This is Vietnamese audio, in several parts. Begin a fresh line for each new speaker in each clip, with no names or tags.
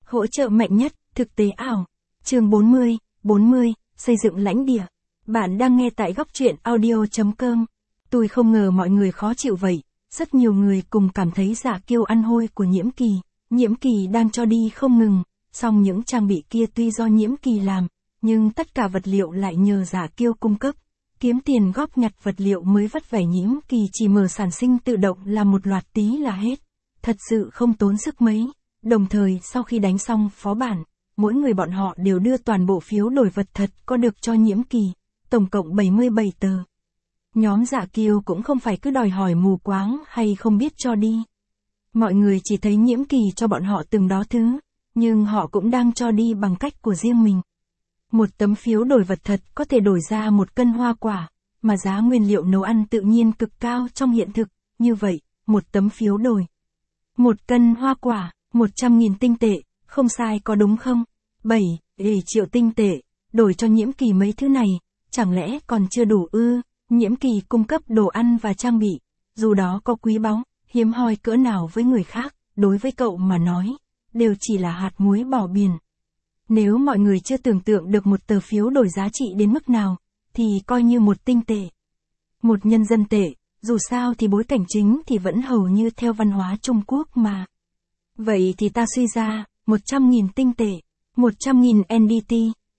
Hỗ trợ mạnh nhất, thực tế ảo. Chương 40, xây dựng lãnh địa. Bạn đang nghe tại góc truyện audio.com. Tôi không ngờ mọi người khó chịu vậy. Rất nhiều người cùng cảm thấy Dạ Kiêu ăn hôi của Nhiễm Kỳ. Nhiễm Kỳ đang cho đi không ngừng. Song những trang bị kia tuy do Nhiễm Kỳ làm, nhưng tất cả vật liệu lại nhờ Dạ Kiêu cung cấp. Kiếm tiền góp nhặt vật liệu mới vất vả. Nhiễm Kỳ chỉ mở sản sinh tự động làm một loạt tí là hết. Thật sự không tốn sức mấy. Đồng thời sau khi đánh xong phó bản, mỗi người bọn họ đều đưa toàn bộ phiếu đổi vật thật có được cho Nhiễm Kỳ, tổng cộng 77 tờ. Nhóm Dạ Kiêu cũng không phải cứ đòi hỏi mù quáng hay không biết cho đi. Mọi người chỉ thấy Nhiễm Kỳ cho bọn họ từng đó thứ, nhưng họ cũng đang cho đi bằng cách của riêng mình. Một tấm phiếu đổi vật thật có thể đổi ra 1 cân hoa quả, mà giá nguyên liệu nấu ăn tự nhiên cực cao trong hiện thực, như vậy, một tấm phiếu đổi 1 cân hoa quả, 100.000 tinh tệ, không sai có đúng không? 7 triệu tinh tệ, đổi cho Nhiễm Kỳ mấy thứ này, chẳng lẽ còn chưa đủ ư? Nhiễm Kỳ cung cấp đồ ăn và trang bị, dù đó có quý báu, hiếm hoi cỡ nào với người khác, đối với cậu mà nói, đều chỉ là hạt muối bỏ biển. Nếu mọi người chưa tưởng tượng được một tờ phiếu đổi giá trị đến mức nào, thì coi như 1 tinh tệ. 1 nhân dân tệ, dù sao thì bối cảnh chính thì vẫn hầu như theo văn hóa Trung Quốc mà. Vậy thì ta suy ra, 100.000 tinh tệ, 100.000 NDT,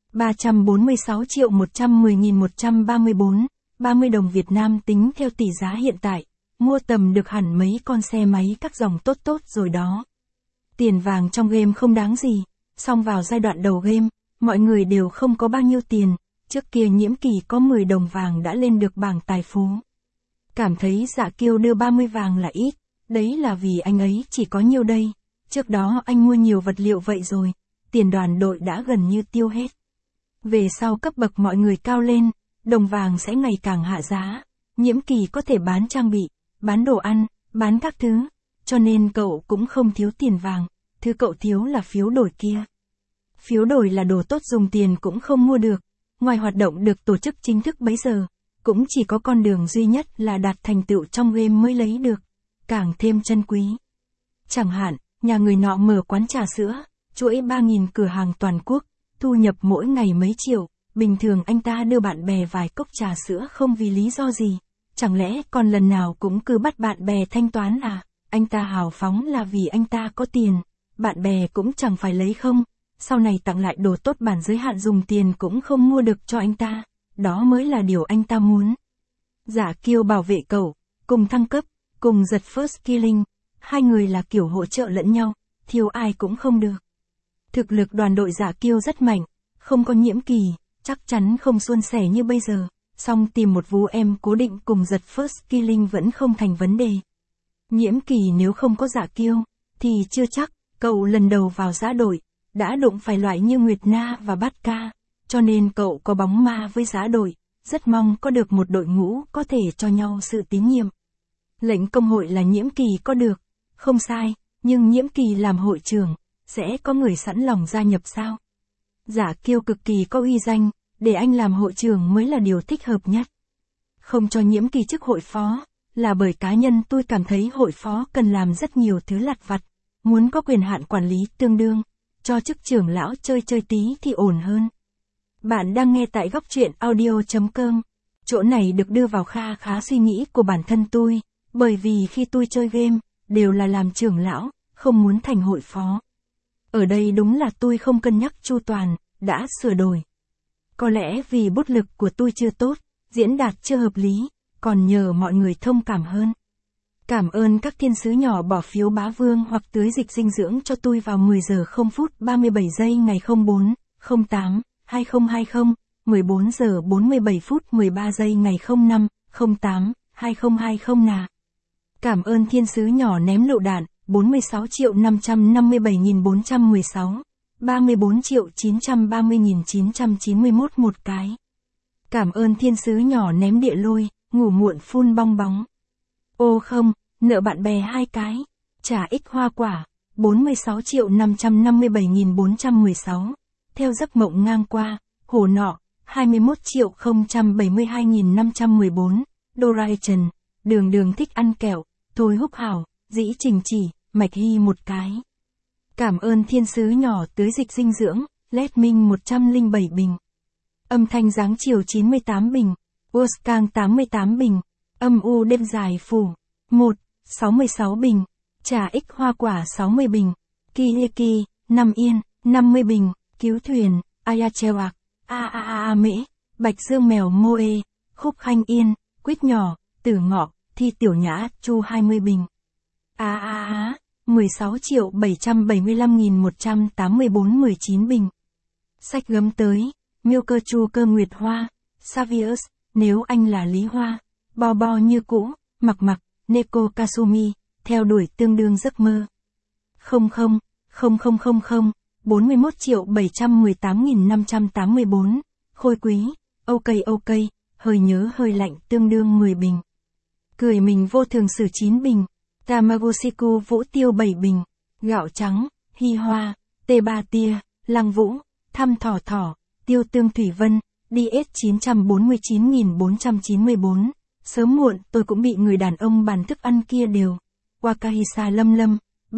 346.110.134, 30 đồng Việt Nam tính theo tỷ giá hiện tại, mua tầm được hẳn mấy con xe máy các dòng tốt tốt rồi đó. Tiền vàng trong game không đáng gì, song vào giai đoạn đầu game, mọi người đều không có bao nhiêu tiền, trước kia Nhiễm Kỳ có 10 đồng vàng đã lên được bảng tài phú. Cảm thấy Dạ Kiêu đưa 30 vàng là ít, đấy là vì anh ấy chỉ có nhiêu đây, trước đó anh mua nhiều vật liệu vậy rồi, tiền đoàn đội đã gần như tiêu hết. Về sau cấp bậc mọi người cao lên, đồng vàng sẽ ngày càng hạ giá, Nhiễm Kỳ có thể bán trang bị, bán đồ ăn, bán các thứ, cho nên cậu cũng không thiếu tiền vàng, thứ cậu thiếu là phiếu đổi kia. Phiếu đổi là đồ tốt dùng tiền cũng không mua được, ngoài hoạt động được tổ chức chính thức bấy giờ, cũng chỉ có con đường duy nhất là đạt thành tựu trong game mới lấy được, càng thêm chân quý. Chẳng hạn, nhà người nọ mở quán trà sữa, chuỗi 3.000 cửa hàng toàn quốc, thu nhập mỗi ngày mấy triệu, bình thường anh ta đưa bạn bè vài cốc trà sữa không vì lý do gì, chẳng lẽ còn lần nào cũng cứ bắt bạn bè thanh toán à? Anh ta hào phóng là vì anh ta có tiền, bạn bè cũng chẳng phải lấy không, sau này tặng lại đồ tốt bản giới hạn dùng tiền cũng không mua được cho anh ta, đó mới là điều anh ta muốn. Dạ Kiêu bảo vệ cậu, cùng thăng cấp, cùng giật first killing, hai người là kiểu hỗ trợ lẫn nhau, thiếu ai cũng không được. Thực lực đoàn đội Dạ Kiêu rất mạnh, không có Nhiễm Kỳ, chắc chắn không suôn sẻ như bây giờ, song tìm một vú em cố định cùng giật first killing vẫn không thành vấn đề. Nhiễm Kỳ nếu không có Dạ Kiêu, thì chưa chắc, cậu lần đầu vào giã đội, đã đụng phải loại như Nguyệt Na và Bát Ca, cho nên cậu có bóng ma với giã đội, rất mong có được một đội ngũ có thể cho nhau sự tín nhiệm. Lệnh công hội là Nhiễm Kỳ có được, không sai, nhưng Nhiễm Kỳ làm hội trưởng, sẽ có người sẵn lòng gia nhập sao? Dạ Kiêu cực kỳ có uy danh, để anh làm hội trưởng mới là điều thích hợp nhất. Không cho Nhiễm Kỳ chức hội phó, là bởi cá nhân tôi cảm thấy hội phó cần làm rất nhiều thứ lặt vặt, muốn có quyền hạn quản lý tương đương, cho chức trưởng lão chơi chơi tí thì ổn hơn. Bạn đang nghe tại góc truyện audio.com, chỗ này được đưa vào kha khá suy nghĩ của bản thân tôi, bởi vì khi tôi chơi game, đều là làm trưởng lão, không muốn thành hội phó. Ở đây đúng là tôi không cân nhắc chu toàn, đã sửa đổi. Có lẽ vì bút lực của tôi chưa tốt, diễn đạt chưa hợp lý, còn nhờ mọi người thông cảm hơn. Cảm ơn các thiên sứ nhỏ bỏ phiếu bá vương hoặc tưới dịch dinh dưỡng cho tôi vào 10 giờ 0 phút 37 giây ngày 04, 08, 2020, 14 giờ 47 phút 13 giây ngày 05, 08, 2020 nà. Cảm ơn thiên sứ nhỏ ném lựu đạn, 46.557.416, 34.930.991 một cái. Cảm ơn thiên sứ nhỏ ném địa lôi, ngủ muộn phun bong bóng. Ô không, nợ bạn bè 2 cái. Trả ích hoa quả, 46.557.416. Theo giấc mộng ngang qua, hổ nọ, 21.072.514. Doration, đường thích ăn kẹo, thôi húc hảo, dĩ trình chỉ, mạch hy một cái. Cảm ơn thiên sứ nhỏ tưới dịch dinh dưỡng, LED Minh 107 bình. Âm thanh dáng chiều 98 bình. Wolfgang 88 bình. Âm u đêm dài phủ. 1, 66 bình. Trà ích hoa quả 60 bình. Kiyeki, 5 yên, 50 bình. Cứu thuyền, Ayachewak, Mễ, Bạch Dương mèo Moe, Khúc Khanh Yên, Quýt nhỏ, Tử Ngọ, Thi Tiểu Nhã, Chu 20 bình. 16.775.184 19 bình. Sách gấm tới, Miêu Cơ Chu Cơ Nguyệt Hoa, Savius, Nếu Anh Là Lý Hoa, Bo Bo Như Cũ, Mặc, Neko Kasumi, Theo Đuổi Tương Đương Giấc Mơ. 41.718.584, Khôi Quý, ok, Hơi Nhớ Hơi Lạnh tương đương 10 bình. Cười Mình Vô Thường Sử 9 bình. Tamagotchiku Vũ Tiêu 7 bình. Gạo Trắng, Hi Hoa, T3 Tia, Lăng Vũ, Thăm Thỏ, Tiêu Tương Thủy Vân, DS 949.494. Sớm muộn tôi cũng bị người đàn ông bàn thức ăn kia đều. Wakahisa Lâm,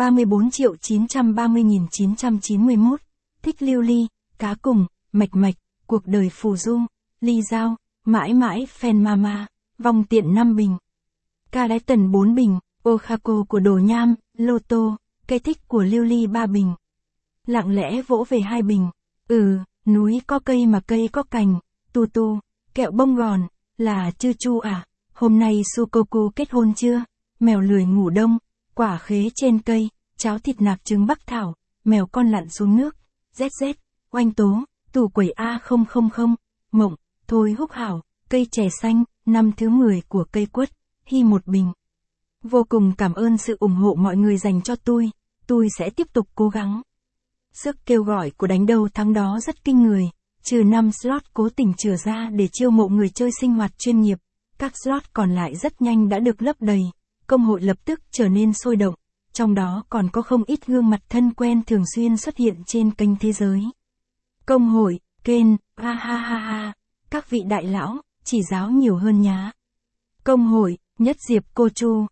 34.930.991. Thích Lưu Ly, Cá Cùng, Mạch, Cuộc Đời Phù Du, Ly Giao, Mãi Mãi Fan Mama, Vòng Tiện 5 bình. Ca Đái Tần 4 bình. Okhako của Đồ Nham, Lotto, Cây Thích của Lưu Ly 3 bình. Lặng Lẽ Vỗ Về 2 bình. Núi có cây mà cây có cành, tu, Kẹo Bông Gòn, là Chư Chu à, hôm nay Sukoku kết hôn chưa? Mèo Lười Ngủ Đông, Quả Khế Trên Cây, Cháo Thịt Nạc Trứng Bắc Thảo, Mèo Con Lặn Xuống Nước, ZZ, Oanh Tố, Tủ Quẩy A000, Mộng, Thôi Húc Hảo, Cây Chè Xanh, năm thứ 10 của Cây Quất, Hy 1 bình. Vô cùng cảm ơn sự ủng hộ mọi người dành cho tôi sẽ tiếp tục cố gắng. Sức kêu gọi của Đánh Đâu Thắng Đó rất kinh người, trừ 5 slot cố tình chừa ra để chiêu mộ người chơi sinh hoạt chuyên nghiệp, các slot còn lại rất nhanh đã được lấp đầy, công hội lập tức trở nên sôi động, trong đó còn có không ít gương mặt thân quen thường xuyên xuất hiện trên kênh thế giới. Công hội, kênh, các vị đại lão, chỉ giáo nhiều hơn nhá. Công hội, Nhất Diệp Cô Chu,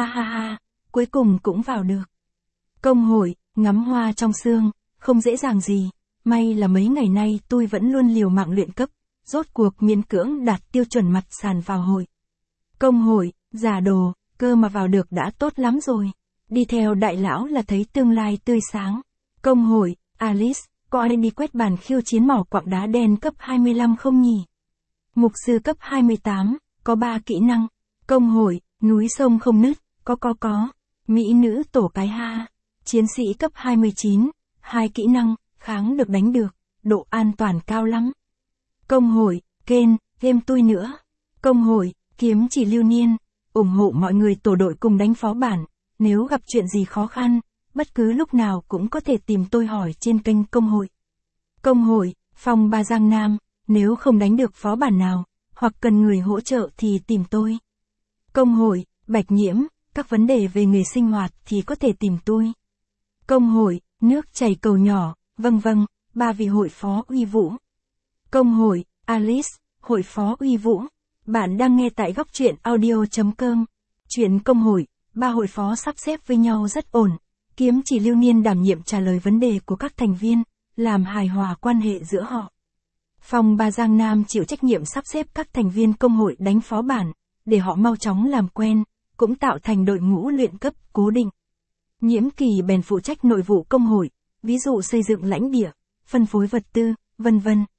cuối cùng cũng vào được. Công hội, Ngắm Hoa Trong Sương, không dễ dàng gì, may là mấy ngày nay tôi vẫn luôn liều mạng luyện cấp, rốt cuộc miễn cưỡng đạt tiêu chuẩn mặt sàn vào hội. Công hội, Giả Đồ, cơ mà vào được đã tốt lắm rồi, đi theo đại lão là thấy tương lai tươi sáng. Công hội, Alice, có ai đi quét bàn khiêu chiến mỏ quặng đá đen cấp 25 không nhỉ? Mục sư cấp 28, có 3 kỹ năng. Công hội, Núi Sông Không Nứt, có. Mỹ nữ tổ cái ha. Chiến sĩ cấp 29, 2 kỹ năng, kháng được đánh được, độ an toàn cao lắm. Công hội, kênh, game tôi nữa. Công hội, Kiếm Chỉ Lưu Niên, ủng hộ mọi người tổ đội cùng đánh phó bản, nếu gặp chuyện gì khó khăn, bất cứ lúc nào cũng có thể tìm tôi hỏi trên kênh công hội. Công hội, Phong Ba Giang Nam, nếu không đánh được phó bản nào, hoặc cần người hỗ trợ thì tìm tôi. Công hội, Bạch Nhiễm, các vấn đề về nghề sinh hoạt thì có thể tìm tôi. Công hội, Nước Chảy Cầu Nhỏ, vâng, 3 vị hội phó uy vũ. Công hội, Alice, hội phó uy vũ. Bạn đang nghe tại góc truyện audio.com. Chuyện công hội, 3 hội phó sắp xếp với nhau rất ổn. Kiếm Chỉ Lưu Niên đảm nhiệm trả lời vấn đề của các thành viên, làm hài hòa quan hệ giữa họ. Phong Ba Giang Nam chịu trách nhiệm sắp xếp các thành viên công hội đánh phó bản, để họ mau chóng làm quen, cũng tạo thành đội ngũ luyện cấp cố định. Nhiễm Kỳ bèn phụ trách nội vụ công hội, ví dụ xây dựng lãnh địa, phân phối vật tư, vân.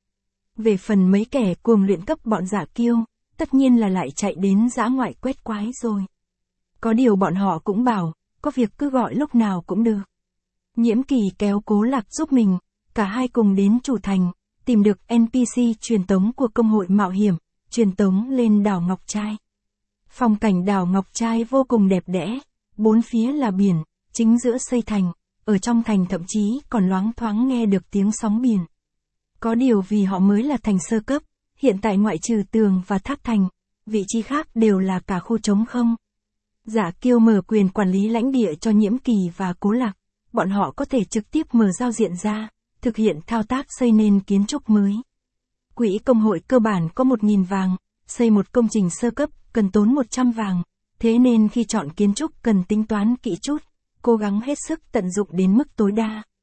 Về phần mấy kẻ cuồng luyện cấp bọn giả kiêu, tất nhiên là lại chạy đến dã ngoại quét quái rồi. Có điều bọn họ cũng bảo, có việc cứ gọi lúc nào cũng được. Nhiễm Kỳ kéo Cố Lạc giúp mình, cả hai cùng đến chủ thành, tìm được NPC truyền tống của công hội mạo hiểm, truyền tống lên đảo Ngọc Trai. Phong cảnh đảo Ngọc Trai vô cùng đẹp đẽ, bốn phía là biển, chính giữa xây thành, ở trong thành thậm chí còn loáng thoáng nghe được tiếng sóng biển. Có điều vì họ mới là thành sơ cấp, hiện tại ngoại trừ tường và tháp thành, vị trí khác đều là cả khu trống không. Giả kiêu mở quyền quản lý lãnh địa cho Nhiễm Kỳ và Cố Lạc, bọn họ có thể trực tiếp mở giao diện ra, thực hiện thao tác xây nên kiến trúc mới. Quỹ công hội cơ bản có 1.000 vàng, xây một công trình sơ cấp cần tốn 100 vàng, thế nên khi chọn kiến trúc cần tính toán kỹ chút, cố gắng hết sức tận dụng đến mức tối đa.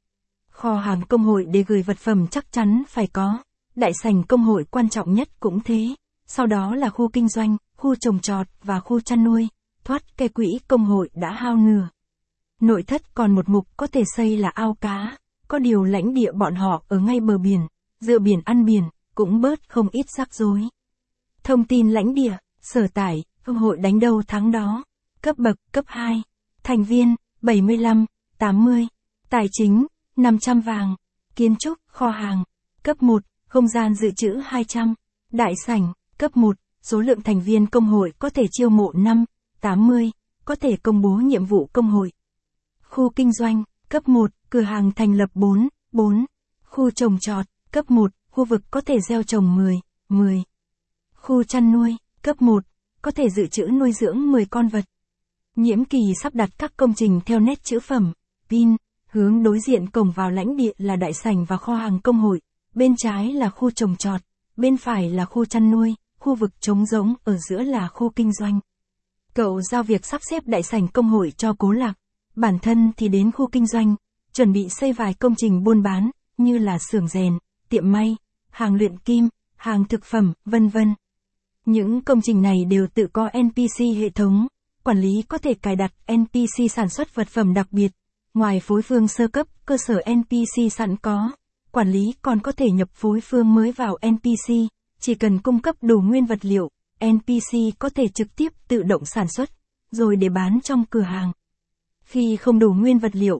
Kho hàng công hội để gửi vật phẩm chắc chắn phải có. Đại sảnh công hội quan trọng nhất cũng thế. Sau đó là khu kinh doanh, khu trồng trọt và khu chăn nuôi. Thoát cái quỹ công hội đã hao nửa. Nội thất còn một mục có thể xây là ao cá. Có điều lãnh địa bọn họ ở ngay bờ biển, dựa biển ăn biển, cũng bớt không ít rắc rối. Thông tin lãnh địa, sở tại, công hội đánh đâu thắng đó. Cấp bậc, cấp 2. Thành viên, 75, 80. Tài chính, 500 vàng. Kiến trúc, kho hàng. Cấp 1, không gian dự trữ 200. Đại sảnh, cấp 1, số lượng thành viên công hội có thể chiêu mộ 5, 80. Có thể công bố nhiệm vụ công hội. Khu kinh doanh, cấp 1, cửa hàng thành lập 4, 4. Khu trồng trọt, cấp 1, khu vực có thể gieo trồng 10, 10. Khu chăn nuôi, cấp 1, có thể dự trữ nuôi dưỡng 10 con vật. Nhiễm Kỳ sắp đặt các công trình theo nét chữ phẩm, pin, hướng đối diện cổng vào lãnh địa là đại sảnh và kho hàng công hội, bên trái là khu trồng trọt, bên phải là khu chăn nuôi, khu vực trống rỗng ở giữa là khu kinh doanh. Cậu giao việc sắp xếp đại sảnh công hội cho Cố Lạc, bản thân thì đến khu kinh doanh, chuẩn bị xây vài công trình buôn bán, như là xưởng rèn, tiệm may, hàng luyện kim, hàng thực phẩm, vân vân. Những công trình này đều tự có NPC hệ thống, quản lý có thể cài đặt NPC sản xuất vật phẩm đặc biệt. Ngoài phối phương sơ cấp, cơ sở NPC sẵn có, quản lý còn có thể nhập phối phương mới vào NPC, chỉ cần cung cấp đủ nguyên vật liệu, NPC có thể trực tiếp tự động sản xuất, rồi để bán trong cửa hàng. Khi không đủ nguyên vật liệu,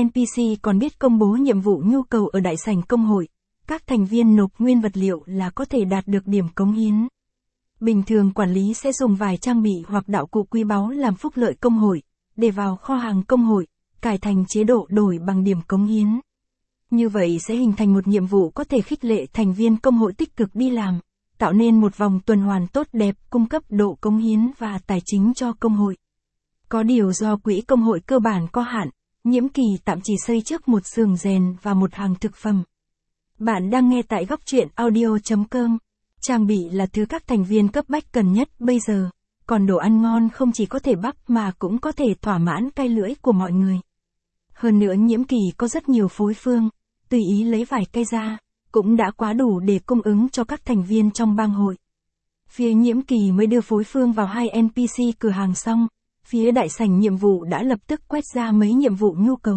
NPC còn biết công bố nhiệm vụ nhu cầu ở đại sảnh công hội, các thành viên nộp nguyên vật liệu là có thể đạt được điểm cống hiến. Bình thường quản lý sẽ dùng vài trang bị hoặc đạo cụ quý báu làm phúc lợi công hội, để vào kho hàng công hội, cải thành chế độ đổi bằng điểm cống hiến. Như vậy sẽ hình thành một nhiệm vụ có thể khích lệ thành viên công hội tích cực đi làm, tạo nên một vòng tuần hoàn tốt đẹp cung cấp độ cống hiến và tài chính cho công hội. Có điều do quỹ công hội cơ bản có hạn, Nhiễm Kỳ tạm chỉ xây trước một xưởng rèn và một hàng thực phẩm. Bạn đang nghe tại góc truyện audio.com. Trang bị là thứ các thành viên cấp bách cần nhất bây giờ, còn đồ ăn ngon không chỉ có thể bắp mà cũng có thể thỏa mãn cay lưỡi của mọi người. Hơn nữa Nhiễm Kỳ có rất nhiều phối phương, tùy ý lấy vài cây ra, cũng đã quá đủ để cung ứng cho các thành viên trong bang hội. Phía Nhiễm Kỳ mới đưa phối phương vào 2 NPC cửa hàng xong, phía đại sảnh nhiệm vụ đã lập tức quét ra mấy nhiệm vụ nhu cầu.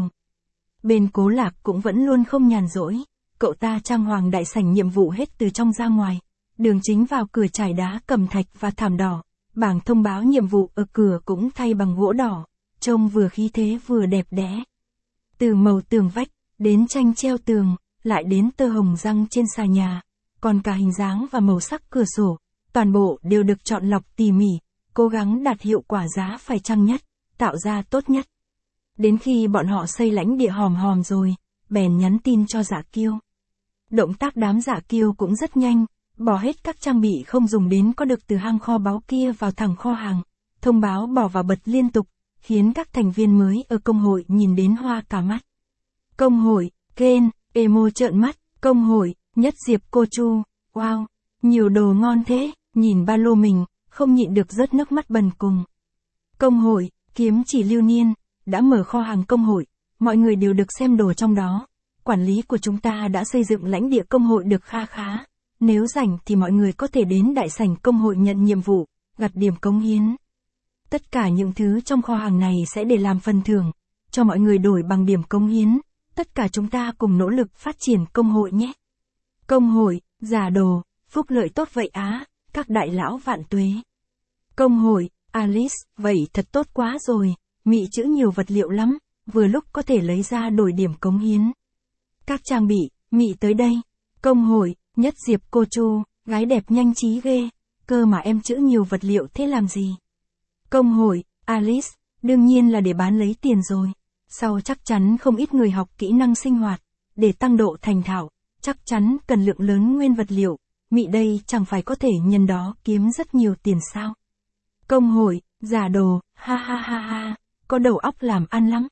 Bên Cố Lạc cũng vẫn luôn không nhàn rỗi, cậu ta trang hoàng đại sảnh nhiệm vụ hết từ trong ra ngoài. Đường chính vào cửa trải đá cẩm thạch và thảm đỏ, bảng thông báo nhiệm vụ ở cửa cũng thay bằng gỗ đỏ, trông vừa khí thế vừa đẹp đẽ. Từ màu tường vách, đến tranh treo tường, lại đến tơ hồng răng trên xà nhà, còn cả hình dáng và màu sắc cửa sổ, toàn bộ đều được chọn lọc tỉ mỉ, cố gắng đạt hiệu quả giá phải chăng nhất, tạo ra tốt nhất. Đến khi bọn họ xây lãnh địa hòm hòm rồi, bèn nhắn tin cho Dạ Kiêu. Động tác đám Dạ Kiêu cũng rất nhanh. Bỏ hết các trang bị không dùng đến có được từ hang kho báu kia vào thẳng kho hàng, thông báo bỏ vào bật liên tục, khiến các thành viên mới ở công hội nhìn đến hoa cả mắt. Công hội, Ken, emo trợn mắt, công hội, Nhất Diệp cô Chu, wow, nhiều đồ ngon thế, nhìn ba lô mình, không nhịn được rớt nước mắt bần cùng. Công hội, Kiếm Chỉ Lưu Niên, đã mở kho hàng công hội, mọi người đều được xem đồ trong đó, quản lý của chúng ta đã xây dựng lãnh địa công hội được kha khá. Nếu rảnh thì mọi người có thể đến đại sảnh công hội nhận nhiệm vụ, gặt điểm cống hiến. Tất cả những thứ trong kho hàng này sẽ để làm phần thưởng, cho mọi người đổi bằng điểm cống hiến. Tất cả chúng ta cùng nỗ lực phát triển công hội nhé. Công hội, giả đồ, phúc lợi tốt vậy á, các đại lão vạn tuế. Công hội, Alice, vậy thật tốt quá rồi, mị chữ nhiều vật liệu lắm, vừa lúc có thể lấy ra đổi điểm cống hiến. Các trang bị, mị tới đây. Công hội, Nhất Diệp cô Chu, gái đẹp nhanh trí ghê, cơ mà em chữ nhiều vật liệu thế làm gì? Công hội, Alice, đương nhiên là để bán lấy tiền rồi. Sau chắc chắn không ít người học kỹ năng sinh hoạt, để tăng độ thành thạo, chắc chắn cần lượng lớn nguyên vật liệu, mị đây chẳng phải có thể nhân đó kiếm rất nhiều tiền sao? Công hội, giả đồ, ha ha ha ha, có đầu óc làm ăn lắm.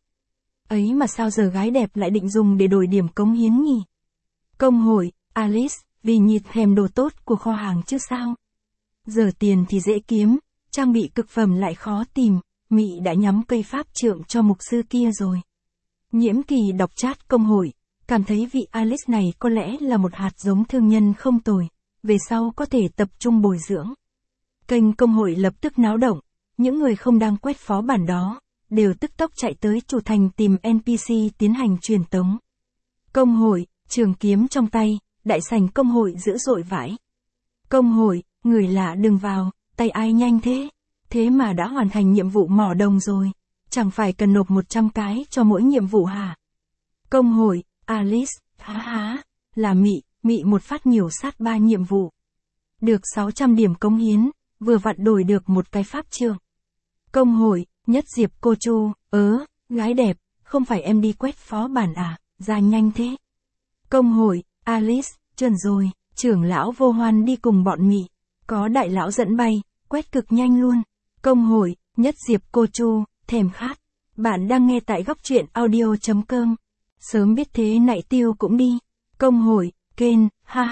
Ấy mà sao giờ gái đẹp lại định dùng để đổi điểm cống hiến nhỉ? Công hội, Alice, vì nhịt thèm đồ tốt của kho hàng chứ sao? Giờ tiền thì dễ kiếm, trang bị cực phẩm lại khó tìm, mị đã nhắm cây pháp trượng cho mục sư kia rồi. Nhiễm Kỳ đọc chat công hội, cảm thấy vị Alice này có lẽ là một hạt giống thương nhân không tồi, về sau có thể tập trung bồi dưỡng. Kênh công hội lập tức náo động, những người không đang quét phó bản đó, đều tức tốc chạy tới chủ thành tìm NPC tiến hành truyền tống. Công hội, trường kiếm trong tay, đại sảnh công hội dữ dội vãi. Công hội, người lạ đừng vào, tay ai nhanh thế? Thế mà đã hoàn thành nhiệm vụ mỏ đồng rồi, chẳng phải cần nộp 100 cái cho mỗi nhiệm vụ hả? Công hội, Alice, là mị một phát nhiều sát 3 nhiệm vụ. Được 600 điểm cống hiến, vừa vặn đổi được một cái pháp trượng. Công hội, Nhất Diệp cô Chu, gái đẹp, không phải em đi quét phó bản à, ra nhanh thế. Công hội, Alice, chuẩn rồi, trưởng lão Vô Hoan đi cùng bọn mị, có đại lão dẫn bay, quét cực nhanh luôn. Công hội, Nhất Diệp cô Chu, thèm khát. Bạn đang nghe tại góc truyện audio.com. Sớm biết thế nại Tiêu cũng đi. Công hội, Ken,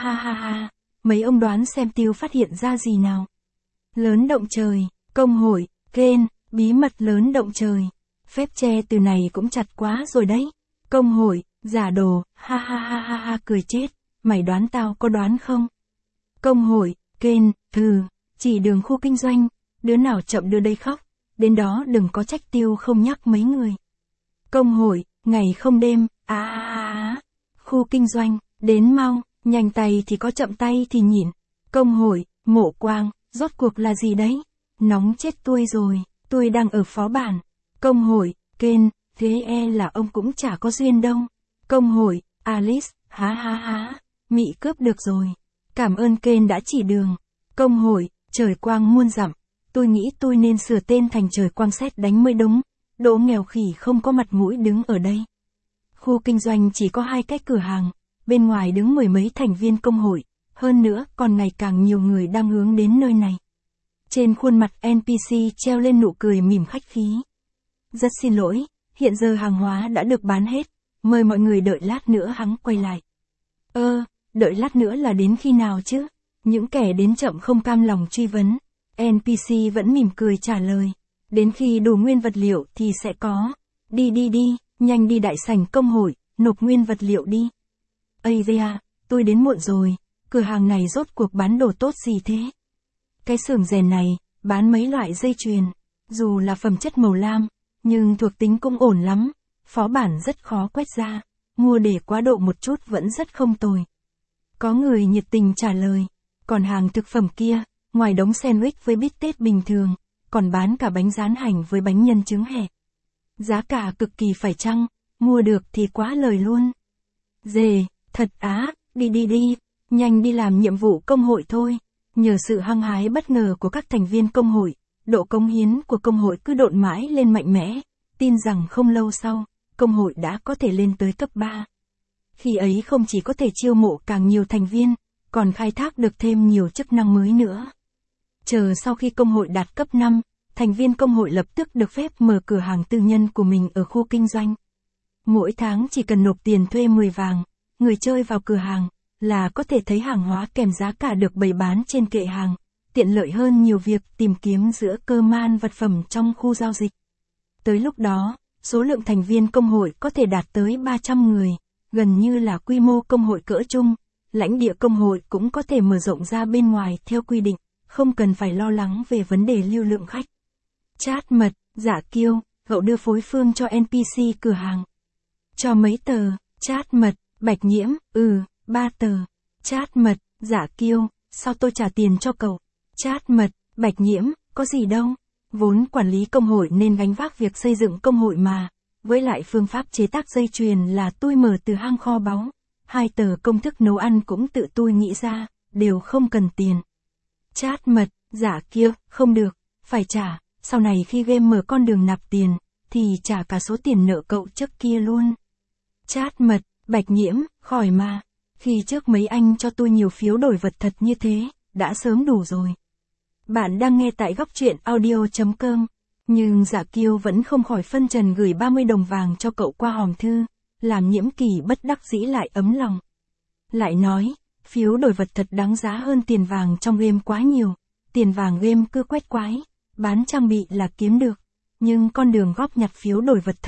mấy ông đoán xem Tiêu phát hiện ra gì nào. Lớn động trời, công hội, Ken, bí mật lớn động trời. Phép che từ này cũng chặt quá rồi đấy. Công hội, giả đồ, cười chết, mày đoán tao có đoán không? Công hội, Ken, chỉ đường khu kinh doanh, đứa nào chậm đưa đây khóc, đến đó đừng có trách Tiêu không nhắc mấy người. Công hội, ngày không đêm, khu kinh doanh, đến mau, nhanh tay thì có chậm tay thì nhịn. Công hội, Mộ Quang, rốt cuộc là gì đấy? Nóng chết tôi rồi, tôi đang ở phó bản. Công hội, Ken, thế là ông cũng chả có duyên đâu. Công hội, Alice, mị cướp được rồi. Cảm ơn Ken đã chỉ đường. Công hội, Trời Quang muôn dặm, tôi nghĩ tôi nên sửa tên thành Trời Quang Sét Đánh mới đúng. Đỗ nghèo khỉ không có mặt mũi đứng ở đây. Khu kinh doanh chỉ có 2 cái cửa hàng, bên ngoài đứng 10 mấy thành viên công hội, hơn nữa còn ngày càng nhiều người đang hướng đến nơi này. Trên khuôn mặt NPC treo lên nụ cười mỉm khách khí. Rất xin lỗi, hiện giờ hàng hóa đã được bán hết, mời mọi người đợi lát nữa hắn quay lại. Đợi lát nữa là đến khi nào chứ? Những kẻ đến chậm không cam lòng truy vấn. NPC vẫn mỉm cười trả lời. Đến khi đủ nguyên vật liệu thì sẽ có. Đi, nhanh đi đại sảnh công hội, nộp nguyên vật liệu đi. Tôi đến muộn rồi, cửa hàng này rốt cuộc bán đồ tốt gì thế? Cái xưởng rèn này, bán mấy loại dây chuyền, dù là phẩm chất màu lam, nhưng thuộc tính cũng ổn lắm, phó bản rất khó quét ra, mua để quá độ một chút vẫn rất không tồi. Có người nhiệt tình trả lời, còn hàng thực phẩm kia, ngoài đống sandwich với bít tết bình thường, còn bán cả bánh rán hành với bánh nhân trứng hẹ. Giá cả cực kỳ phải chăng, mua được thì quá lời luôn. Thật đi, nhanh đi làm nhiệm vụ công hội thôi. Nhờ sự hăng hái bất ngờ của các thành viên công hội, độ cống hiến của công hội cứ độn mãi lên mạnh mẽ, tin rằng không lâu sau, công hội đã có thể lên tới cấp 3. Khi ấy không chỉ có thể chiêu mộ càng nhiều thành viên, còn khai thác được thêm nhiều chức năng mới nữa. Chờ sau khi công hội đạt cấp 5, thành viên công hội lập tức được phép mở cửa hàng tư nhân của mình ở khu kinh doanh. Mỗi tháng chỉ cần nộp tiền thuê 10 vàng, người chơi vào cửa hàng là có thể thấy hàng hóa kèm giá cả được bày bán trên kệ hàng, tiện lợi hơn nhiều việc tìm kiếm giữa cơ man vật phẩm trong khu giao dịch. Tới lúc đó, số lượng thành viên công hội có thể đạt tới 300 người, gần như là quy mô công hội cỡ trung, lãnh địa công hội cũng có thể mở rộng ra bên ngoài theo quy định, không cần phải lo lắng về vấn đề lưu lượng khách. Chat mật, Dạ Kiêu, cậu đưa phối phương cho NPC cửa hàng. Cho mấy tờ, chat mật, Bạch Nhiễm, 3 tờ. Chat mật, Dạ Kiêu, sao tôi trả tiền cho cậu? Chat mật, Bạch Nhiễm, có gì đâu. Vốn quản lý công hội nên gánh vác việc xây dựng công hội mà. Với lại phương pháp chế tác dây chuyền là tôi mở từ hang kho báu. 2 tờ công thức nấu ăn cũng tự tôi nghĩ ra, đều không cần tiền. Chat mật, Dạ Kiêu, không được, phải trả. Sau này khi game mở con đường nạp tiền, thì trả cả số tiền nợ cậu trước kia luôn. Chat mật, Bạch Nhiễm, khỏi mà. Khi trước mấy anh cho tôi nhiều phiếu đổi vật thật như thế, đã sớm đủ rồi. Bạn đang nghe tại góc truyện audio.com. Nhưng Dạ Kiêu vẫn không khỏi phân trần gửi 30 đồng vàng cho cậu qua hòm thư, làm Nhiễm Kỳ bất đắc dĩ lại ấm lòng. Lại nói, phiếu đổi vật thật đáng giá hơn tiền vàng trong game quá nhiều. Tiền vàng game cứ quét quái, bán trang bị là kiếm được. Nhưng con đường góp nhặt phiếu đổi vật thật,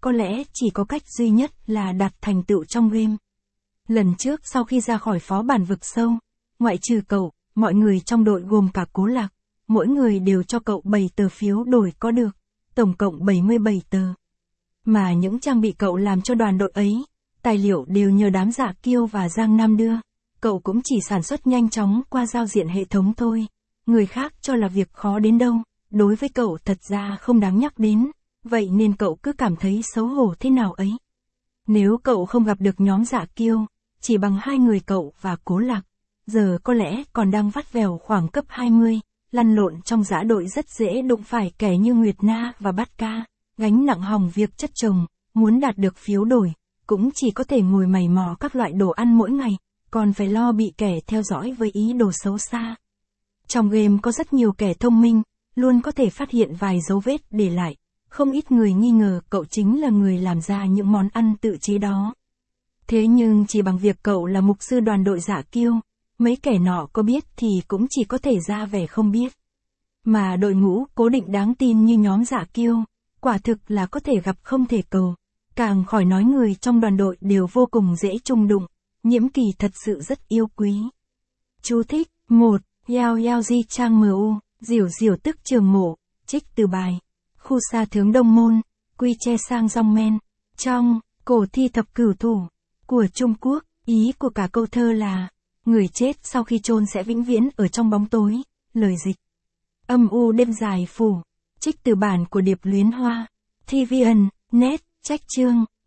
có lẽ chỉ có cách duy nhất là đạt thành tựu trong game. Lần trước sau khi ra khỏi phó bản vực sâu, ngoại trừ cậu, mọi người trong đội gồm cả Cố Lạc, mỗi người đều cho cậu 7 tờ phiếu đổi có được, tổng cộng 77 tờ. Mà những trang bị cậu làm cho đoàn đội ấy, tài liệu đều nhờ đám Dạ Kiêu và Giang Nam đưa, cậu cũng chỉ sản xuất nhanh chóng qua giao diện hệ thống thôi. Người khác cho là việc khó đến đâu, đối với cậu thật ra không đáng nhắc đến, vậy nên cậu cứ cảm thấy xấu hổ thế nào ấy. Nếu cậu không gặp được nhóm Dạ Kiêu, chỉ bằng 2 người cậu và Cố Lạc, giờ có lẽ còn đang vắt vẻo khoảng cấp 20, lăn lộn trong dã đội rất dễ đụng phải kẻ như Nguyệt Na và Bát Ca, gánh nặng hỏng việc chất chồng, muốn đạt được phiếu đổi, cũng chỉ có thể ngồi mày mò các loại đồ ăn mỗi ngày, còn phải lo bị kẻ theo dõi với ý đồ xấu xa. Trong game có rất nhiều kẻ thông minh, luôn có thể phát hiện vài dấu vết để lại, không ít người nghi ngờ cậu chính là người làm ra những món ăn tự chế đó. Thế nhưng chỉ bằng việc cậu là mục sư đoàn đội Dạ Kiêu, mấy kẻ nọ có biết thì cũng chỉ có thể ra vẻ không biết. Mà đội ngũ cố định đáng tin như nhóm Dạ Kiêu, quả thực là có thể gặp không thể cầu, càng khỏi nói người trong đoàn đội đều vô cùng dễ chung đụng, Nhiễm Kỳ thật sự rất yêu quý. Chú thích: 1. Yao Yao Di Trang MU, Diểu Diểu tức Trường Mộ, trích từ bài Khu Sa Tướng Đông Môn, Quy Che Sang Dong Men, trong Cổ Thi Thập Cửu Thủ của Trung Quốc. Ý của cả câu thơ là người chết sau khi chôn sẽ vĩnh viễn ở trong bóng tối. Lời dịch: âm u đêm dài phủ, trích từ bản của Điệp Luyến Hoa. TVN, net, trách chương.